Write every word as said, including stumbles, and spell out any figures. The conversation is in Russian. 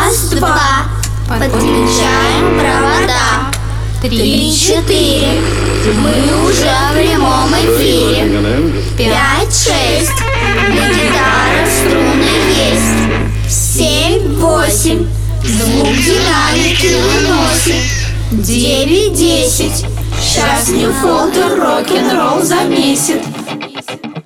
Раз, два. Подключаем провода. Три, четыре. Мы уже в прямом эфире. Пять, шесть. На гитарах струны есть. Семь, восемь. Звук динамики выносит. Девять, десять. Сейчас Ньюфолтер рок-н-ролл замесит.